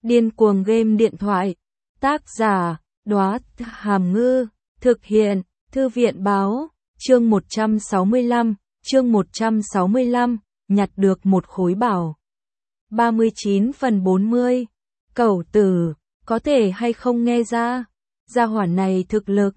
Điên cuồng game điện thoại. Tác giả, Đóa Hàm Ngư. Thực hiện, Thư viện báo. Chương 165, nhặt được một khối bảo. 39/40. Cẩu tử, có thể hay không nghe ra? Gia hỏa này thực lực.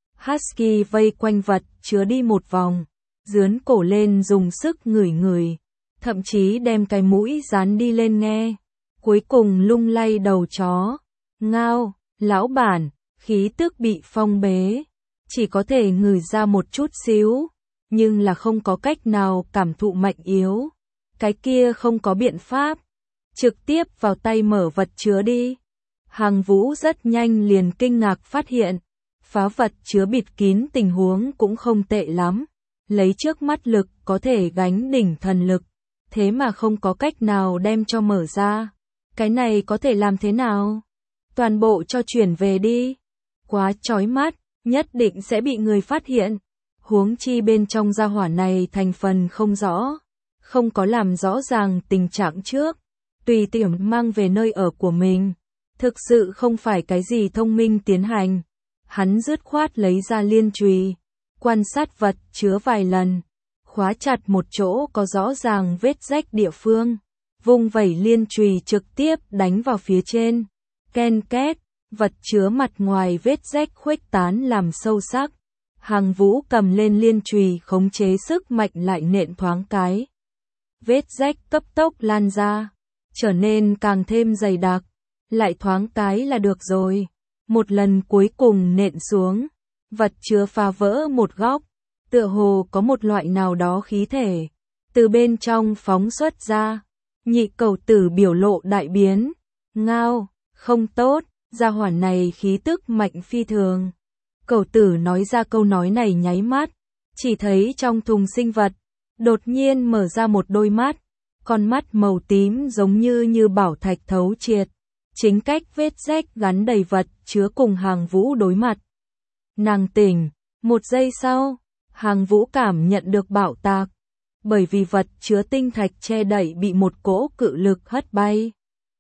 Husky vây quanh vật chứa đi một vòng, dướn cổ lên dùng sức ngửi ngửi, thậm chí đem cái mũi dán đi lên nghe. Cuối cùng lung lay đầu chó. Ngao, lão bản, khí tức bị phong bế, chỉ có thể ngửi ra một chút xíu, nhưng là không có cách nào cảm thụ mạnh yếu. Cái kia không có biện pháp, trực tiếp vào tay mở vật chứa đi. Hàng Vũ rất nhanh liền kinh ngạc phát hiện, phá vật chứa bịt kín tình huống cũng không tệ lắm. Lấy trước mắt lực có thể gánh đỉnh thần lực, thế mà không có cách nào đem cho mở ra. Cái này có thể làm thế nào? Toàn bộ cho chuyển về đi. Quá chói mắt, nhất định sẽ bị người phát hiện. Huống chi bên trong gia hỏa này thành phần không rõ, không có làm rõ ràng tình trạng trước, tùy tiện mang về nơi ở của mình. Thực sự không phải cái gì thông minh tiến hành. Hắn dứt khoát lấy ra liên chùy, quan sát vật chứa vài lần, khóa chặt một chỗ có rõ ràng vết rách địa phương, vung vẩy liên chùy trực tiếp đánh vào phía trên. Ken két, vật chứa mặt ngoài vết rách khuếch tán làm sâu sắc. Hàng Vũ cầm lên liên chùy khống chế sức mạnh lại nện thoáng cái. Vết rách cấp tốc lan ra, trở nên càng thêm dày đặc. Lại thoáng cái là được rồi. Một lần cuối cùng nện xuống, vật chứa phá vỡ một góc, tựa hồ có một loại nào đó khí thể từ bên trong phóng xuất ra. Nhị cẩu tử biểu lộ đại biến. Ngao, không tốt, gia hỏa này khí tức mạnh phi thường. Cẩu tử nói ra câu nói này nháy mắt, chỉ thấy trong thùng sinh vật đột nhiên mở ra một đôi mắt, con mắt màu tím giống như bảo thạch thấu triệt. Chính cách vết rách gắn đầy vật chứa cùng Hàng Vũ đối mặt. Nàng tỉnh, một giây sau, Hàng Vũ cảm nhận được bạo tạc, bởi vì vật chứa tinh thạch che đậy bị một cỗ cự lực hất bay.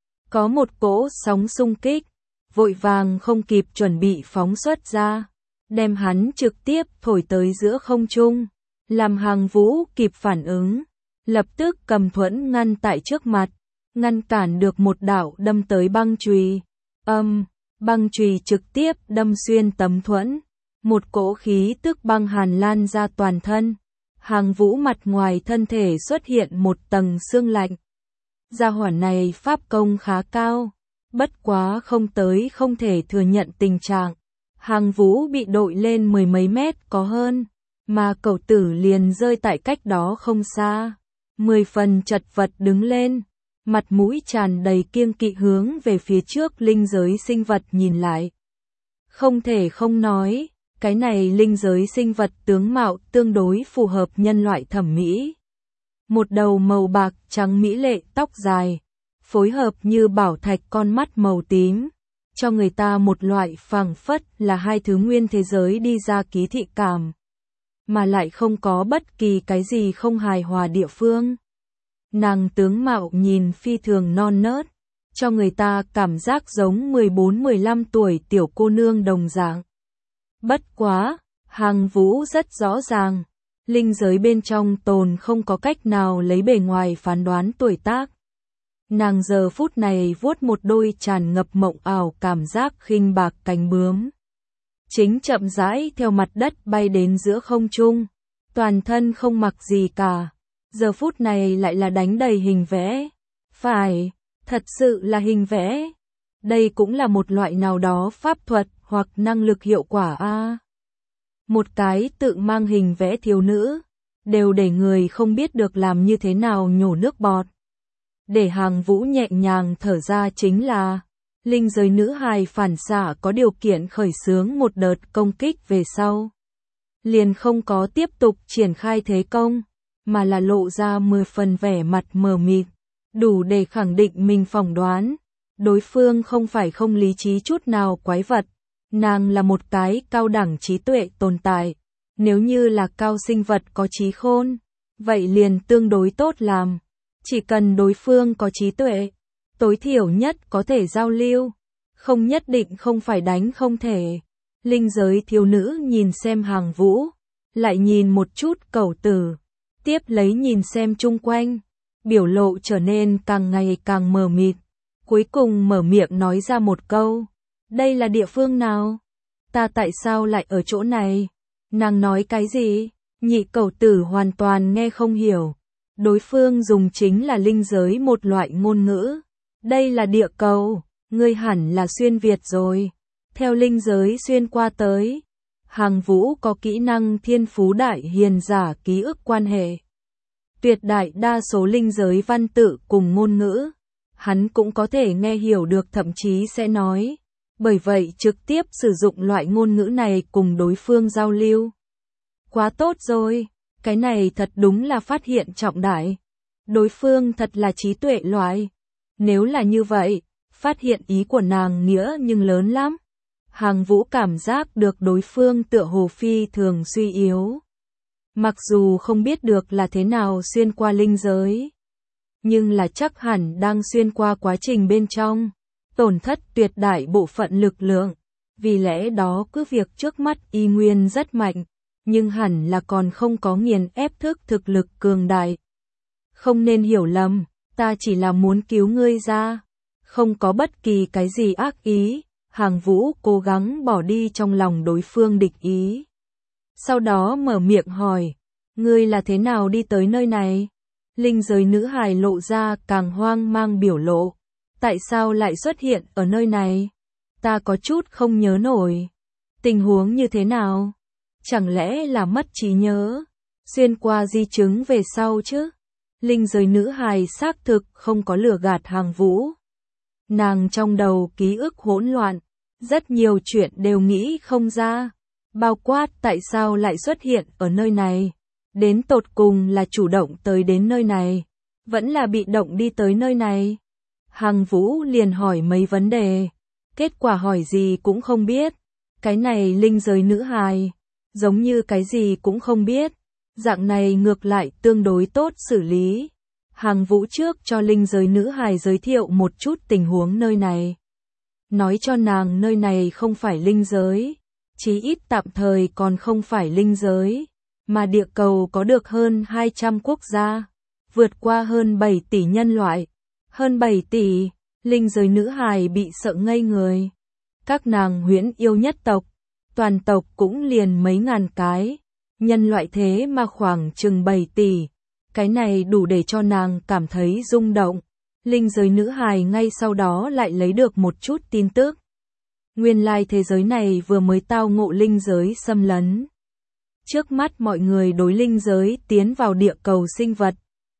Có một cỗ sóng xung kích, vội vàng không kịp chuẩn bị phóng xuất ra, đem hắn trực tiếp thổi tới giữa không trung, làm Hàng Vũ kịp phản ứng, lập tức cầm thuẫn ngăn tại trước mặt, ngăn cản được một đạo đâm tới băng chùy. Băng chùy trực tiếp đâm xuyên tấm thuẫn, một cỗ khí tức băng hàn lan ra toàn thân. Hàng Vũ mặt ngoài thân thể xuất hiện một tầng xương lạnh. Gia hỏa này pháp công khá cao, bất quá không thể thừa nhận tình trạng. Hàng Vũ bị đội lên mười mấy mét có hơn, mà cẩu tử liền rơi tại cách đó không xa. 10 phần chật vật đứng lên, mặt mũi tràn đầy kiêng kỵ hướng về phía trước linh giới sinh vật nhìn lại. Không thể không nói, cái này linh giới sinh vật tướng mạo tương đối phù hợp nhân loại thẩm mỹ. Một đầu màu bạc trắng mỹ lệ tóc dài, phối hợp như bảo thạch con mắt màu tím, cho người ta một loại phảng phất là hai thứ nguyên thế giới đi ra ký thị cảm, mà lại không có bất kỳ cái gì không hài hòa địa phương. Nàng tướng mạo nhìn phi thường non nớt, cho người ta cảm giác giống 14-15 tuổi tiểu cô nương đồng dạng. Bất quá, Hàng Vũ rất rõ ràng, linh giới bên trong tồn không có cách nào lấy bề ngoài phán đoán tuổi tác. Nàng giờ phút này vuốt một đôi tràn ngập mộng ảo cảm giác khinh bạc cánh bướm, chính chậm rãi theo mặt đất bay đến giữa không trung, toàn thân không mặc gì cả. Giờ phút này lại là đánh đầy hình vẽ. Phải, thật sự là hình vẽ. Đây cũng là một loại nào đó pháp thuật hoặc năng lực hiệu quả a. Một cái tự mang hình vẽ thiếu nữ, đều để người không biết được làm như thế nào nhổ nước bọt. Để Hàng Vũ nhẹ nhàng thở ra chính là, linh giới nữ hài phản xạ có điều kiện khởi xướng một đợt công kích về sau. Liền không có tiếp tục triển khai thế công, mà là lộ ra 10 phần vẻ mặt mờ mịt, đủ để khẳng định mình phỏng đoán. Đối phương không phải không lý trí chút nào quái vật, nàng là một cái cao đẳng trí tuệ tồn tại. Nếu như là cao sinh vật có trí khôn, vậy liền tương đối tốt làm. Chỉ cần đối phương có trí tuệ, tối thiểu nhất có thể giao lưu, không nhất định không phải đánh không thể. Linh giới thiếu nữ nhìn xem Hàng Vũ, lại nhìn một chút Cẩu Tử, tiếp lấy nhìn xem chung quanh, biểu lộ trở nên càng ngày càng mờ mịt, cuối cùng mở miệng nói ra một câu, đây là địa phương nào? Ta tại sao lại ở chỗ này? Nàng nói cái gì? Nhị Cẩu Tử hoàn toàn nghe không hiểu. Đối phương dùng chính là linh giới một loại ngôn ngữ. Đây là địa cầu, ngươi hẳn là xuyên Việt rồi. Theo linh giới xuyên qua tới. Hàng Vũ có kỹ năng thiên phú đại hiền giả ký ức quan hệ. Tuyệt đại đa số linh giới văn tự cùng ngôn ngữ, hắn cũng có thể nghe hiểu được, thậm chí sẽ nói. Bởi vậy trực tiếp sử dụng loại ngôn ngữ này cùng đối phương giao lưu. Quá tốt rồi, cái này thật đúng là phát hiện trọng đại. Đối phương thật là trí tuệ loại. Nếu là như vậy, phát hiện ý của nàng nghĩa nhưng lớn lắm. Hàng Vũ cảm giác được đối phương tựa hồ phi thường suy yếu. Mặc dù không biết được là thế nào xuyên qua linh giới, nhưng là chắc hẳn đang xuyên qua quá trình bên trong, tổn thất tuyệt đại bộ phận lực lượng. Vì lẽ đó cứ việc trước mắt y nguyên rất mạnh, nhưng hẳn là còn không có nghiền ép thức thực lực cường đại. Không nên hiểu lầm, ta chỉ là muốn cứu ngươi ra, không có bất kỳ cái gì ác ý. Hàng Vũ cố gắng bỏ đi trong lòng đối phương địch ý. Sau đó mở miệng hỏi, ngươi là thế nào đi tới nơi này? Linh giới nữ hài lộ ra càng hoang mang biểu lộ. Tại sao lại xuất hiện ở nơi này? Ta có chút không nhớ nổi. Tình huống như thế nào? Chẳng lẽ là mất trí nhớ? Xuyên qua di chứng về sau chứ? Linh giới nữ hài xác thực không có lừa gạt Hàng Vũ. Nàng trong đầu ký ức hỗn loạn, rất nhiều chuyện đều nghĩ không ra, bao quát tại sao lại xuất hiện ở nơi này, đến tột cùng là chủ động tới đến nơi này, vẫn là bị động đi tới nơi này. Hàng Vũ liền hỏi mấy vấn đề, kết quả hỏi gì cũng không biết. Cái này linh giới nữ hài, giống như cái gì cũng không biết, dạng này ngược lại tương đối tốt xử lý. Hàng Vũ trước cho linh giới nữ hài giới thiệu một chút tình huống nơi này. Nói cho nàng nơi này không phải linh giới, chí ít tạm thời còn không phải linh giới, mà địa cầu có được hơn 200 quốc gia, vượt qua hơn 7 tỷ nhân loại. Hơn 7 tỷ, linh giới nữ hài bị sợ ngây người. Các nàng huyễn yêu nhất tộc, toàn tộc cũng liền mấy ngàn cái, nhân loại thế mà khoảng chừng 7 tỷ. Cái này đủ để cho nàng cảm thấy rung động. Linh giới nữ hài ngay sau đó lại lấy được một chút tin tức. Nguyên lai thế giới này vừa mới tao ngộ linh giới xâm lấn. Trước mắt mọi người đối linh giới tiến vào địa cầu sinh vật,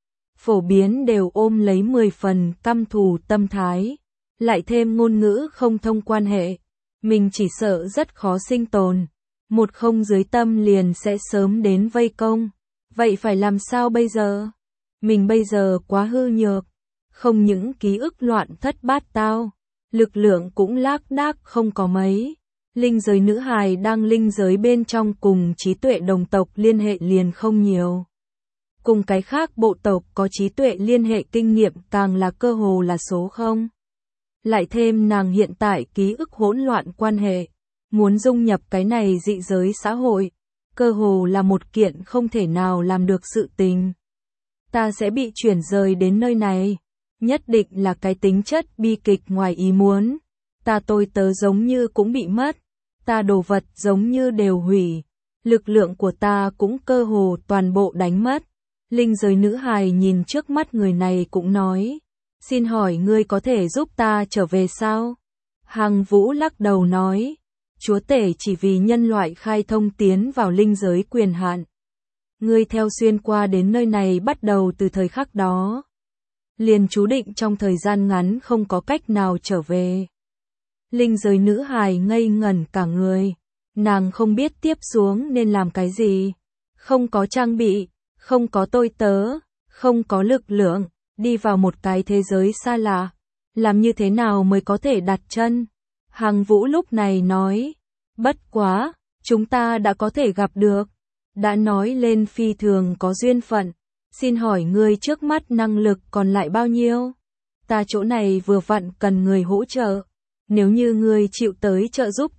phổ biến đều ôm lấy 10 phần căm thù tâm thái, lại thêm ngôn ngữ không thông quan hệ. Mình chỉ sợ rất khó sinh tồn, một không dưới tâm liền sẽ sớm đến vây công. Vậy phải làm sao bây giờ? Mình bây giờ quá hư nhược. Không những ký ức loạn thất bát tao, lực lượng cũng lác đác không có mấy. Linh giới nữ hài đang linh giới bên trong cùng trí tuệ đồng tộc liên hệ liền không nhiều. Cùng cái khác bộ tộc có trí tuệ liên hệ kinh nghiệm càng là cơ hồ là số không. Lại thêm nàng hiện tại ký ức hỗn loạn quan hệ, muốn dung nhập cái này dị giới xã hội, cơ hồ là một kiện không thể nào làm được sự tình. Ta sẽ bị chuyển rời đến nơi này. Nhất định là cái tính chất bi kịch ngoài ý muốn. Ta tôi tớ giống như cũng bị mất. Ta đồ vật giống như đều hủy. Lực lượng của ta cũng cơ hồ toàn bộ đánh mất. Linh giới nữ hài nhìn trước mắt người này cũng nói. Xin hỏi ngươi có thể giúp ta trở về sao? Hàng Vũ lắc đầu nói. Chúa tể chỉ vì nhân loại khai thông tiến vào linh giới quyền hạn. Ngươi theo xuyên qua đến nơi này bắt đầu từ thời khắc đó. Liền chú định trong thời gian ngắn không có cách nào trở về. Linh giới nữ hài ngây ngẩn cả người. Nàng không biết tiếp xuống nên làm cái gì. Không có trang bị, không có tôi tớ, không có lực lượng, đi vào một cái thế giới xa lạ. Làm như thế nào mới có thể đặt chân? Hàng Vũ lúc này nói. Bất quá, chúng ta đã có thể gặp được. Đã nói lên phi thường có duyên phận. Xin hỏi ngươi trước mắt năng lực còn lại bao nhiêu? ta chỗ này vừa vặn cần người hỗ trợ. Nếu như ngươi chịu tới trợ giúp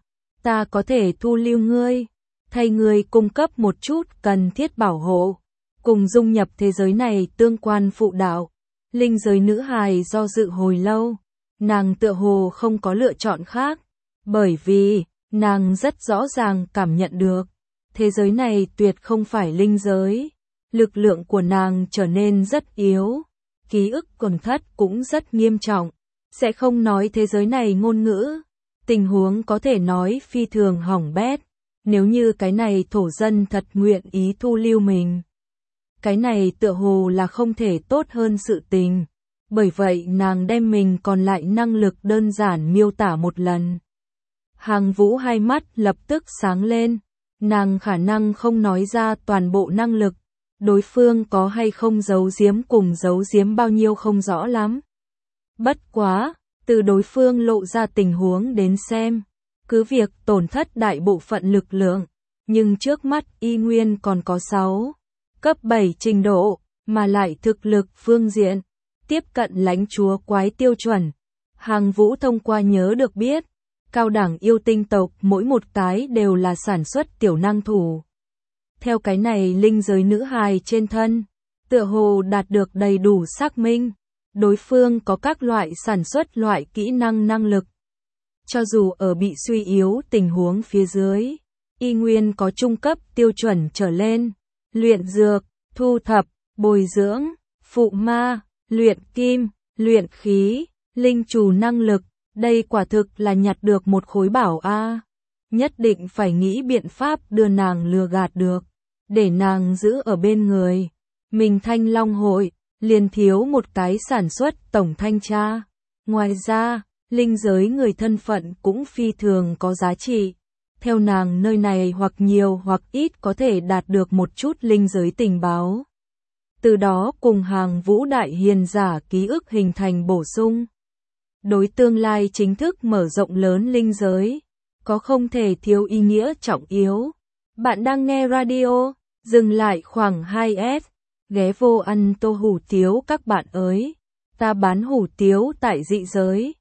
ta có thể thu lưu ngươi, thay ngươi cung cấp một chút cần thiết bảo hộ, cùng dung nhập thế giới này tương quan phụ đạo. Linh giới nữ hài do dự hồi lâu, nàng tựa hồ không có lựa chọn khác, bởi vì nàng rất rõ ràng cảm nhận được, thế giới này tuyệt không phải linh giới. Lực lượng của nàng trở nên rất yếu, ký ức tổn thất cũng rất nghiêm trọng, sẽ không nói thế giới này ngôn ngữ, tình huống có thể nói phi thường hỏng bét. Nếu như cái này thổ dân thật nguyện ý thu lưu mình, cái này tựa hồ là không thể tốt hơn sự tình. Bởi vậy nàng đem mình còn lại năng lực đơn giản miêu tả một lần. Hàng Vũ hai mắt lập tức sáng lên, nàng khả năng không nói ra toàn bộ năng lực, đối phương có hay không giấu giếm cùng giấu giếm bao nhiêu không rõ lắm. Bất quá, từ đối phương lộ ra tình huống đến xem, cứ việc tổn thất đại bộ phận lực lượng, nhưng trước mắt y nguyên còn có 6 cấp 7 trình độ, mà lại thực lực phương diện tiếp cận lãnh chúa quái tiêu chuẩn. Hàng Vũ thông qua nhớ được biết, cao đẳng yêu tinh tộc mỗi một cái đều là sản xuất tiểu năng thủ. Theo cái này linh giới nữ hài trên thân, tựa hồ đạt được đầy đủ xác minh, đối phương có các loại sản xuất loại kỹ năng năng lực. Cho dù ở bị suy yếu tình huống phía dưới, y nguyên có trung cấp tiêu chuẩn trở lên, luyện dược, thu thập, bồi dưỡng, phụ ma, luyện kim, luyện khí, linh trù năng lực, đây quả thực là nhặt được một khối bảo a. Nhất định phải nghĩ biện pháp đưa nàng lừa gạt được, để nàng giữ ở bên người. Mình Thanh Long hội, liền thiếu một cái sản xuất tổng thanh tra. Ngoài ra, linh giới người thân phận cũng phi thường có giá trị. Theo nàng nơi này hoặc nhiều hoặc ít có thể đạt được một chút linh giới tình báo. Từ đó cùng Hàng Vũ đại hiền giả ký ức hình thành bổ sung. Đối tương lai chính thức mở rộng lớn linh giới, có không thể thiếu ý nghĩa trọng yếu. Bạn đang nghe radio, dừng lại khoảng 2S, ghé vô ăn tô hủ tiếu các bạn ơi. Ta bán hủ tiếu tại dị giới.